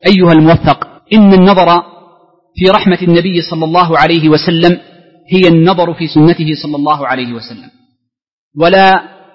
أيها الموفق، إن النظر في رحمة النبي صلى الله عليه وسلم هي النظر في سنته صلى الله عليه وسلم، ولا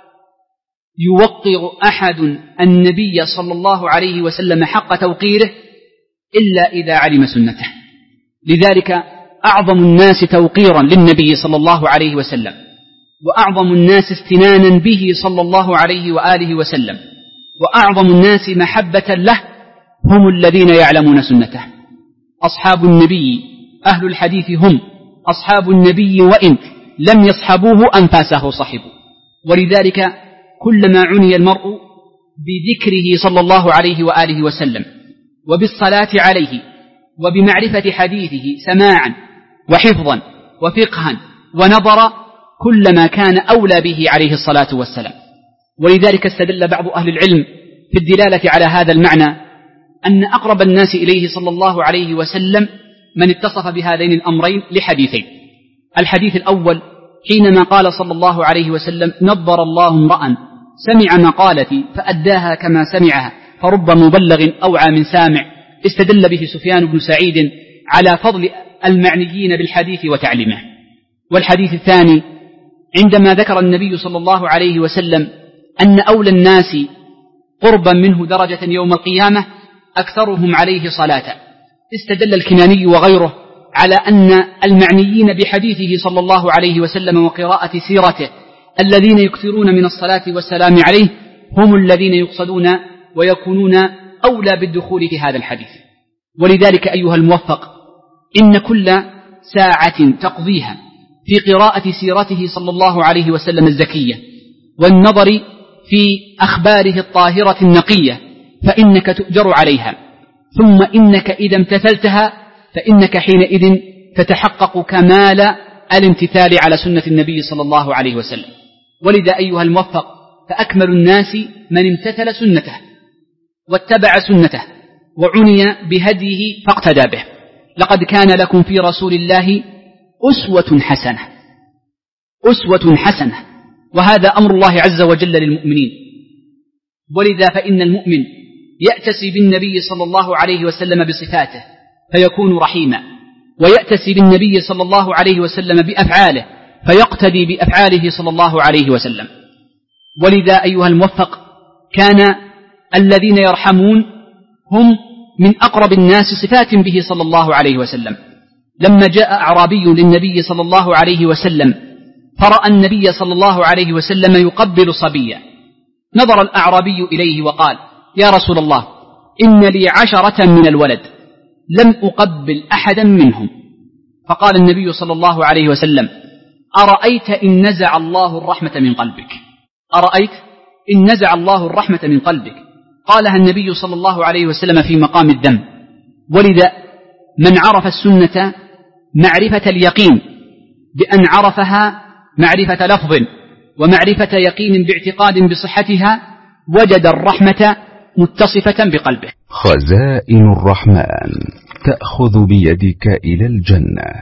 يوقر أحد النبي صلى الله عليه وسلم حق توقيره إلا إذا علم سنته. لذلك أعظم الناس توقيرا للنبي صلى الله عليه وسلم وأعظم الناس استنانا به صلى الله عليه وآله وسلم وأعظم الناس محبة له هم الذين يعلمون سنته. أصحاب النبي أهل الحديث هم أصحاب النبي وإن لم يصحبوه أنفاسه صحبوا. ولذلك كلما عني المرء بذكره صلى الله عليه وآله وسلم وبالصلاة عليه وبمعرفة حديثه سماعا وحفظا وفقها ونظرا كلما كان أولى به عليه الصلاة والسلام. ولذلك استدل بعض أهل العلم في الدلالة على هذا المعنى أن أقرب الناس إليه صلى الله عليه وسلم من اتصف بهذين الأمرين لحديثين. الحديث الأول حينما قال صلى الله عليه وسلم: نضر الله امرأ سمع مقالتي فأداها كما سمعها فرب مبلغ أوعى من سامع. استدل به سفيان بن سعيد على فضل المعنيين بالحديث وتعليمه. والحديث الثاني عندما ذكر النبي صلى الله عليه وسلم أن أولى الناس قربا منه درجة يوم القيامة أكثرهم عليه صلاة. استدل الكناني وغيره على أن المعنيين بحديثه صلى الله عليه وسلم وقراءة سيرته الذين يكثرون من الصلاة والسلام عليه هم الذين يقصدون ويكونون أولى بالدخول في هذا الحديث. ولذلك أيها الموفق، إن كل ساعة تقضيها في قراءة سيرته صلى الله عليه وسلم الزكية والنظر في أخباره الطاهرة النقية فإنك تؤجر عليها، ثم إنك إذا امتثلتها فإنك حينئذ تتحقق كمال الامتثال على سنة النبي صلى الله عليه وسلم. ولذا أيها الموفق، فأكمل الناس من امتثل سنته واتبع سنته وعني بهديه فاقتدى به. لقد كان لكم في رسول الله أسوة حسنة، أسوة حسنة، وهذا أمر الله عز وجل للمؤمنين. ولذا فإن المؤمن يأتسي بالنبي صلى الله عليه وسلم بصفاته فيكون رحيما، ويأتسي بالنبي صلى الله عليه وسلم بأفعاله فيقتدي بأفعاله صلى الله عليه وسلم. ولذا أيها الموفق، كان الذين يرحمون هم من أقرب الناس صفات به صلى الله عليه وسلم. لما جاء أعرابي للنبي صلى الله عليه وسلم فرأى النبي صلى الله عليه وسلم يقبل صبيا، نظر الأعرابي إليه وقال: يا رسول الله، إن لي 10 من الولد لم أقبل أحدا منهم. فقال النبي صلى الله عليه وسلم: أرأيت إن نزع الله الرحمة من قلبك؟ أرأيت إن نزع الله الرحمة من قلبك؟ قالها النبي صلى الله عليه وسلم في مقام الذم. ولذا من عرف السنة معرفة اليقين بأن عرفها معرفة لفظ ومعرفة يقين باعتقاد بصحتها وجد الرحمة متصفة بقلبه. خزائن الرحمن تأخذ بيدك إلى الجنة.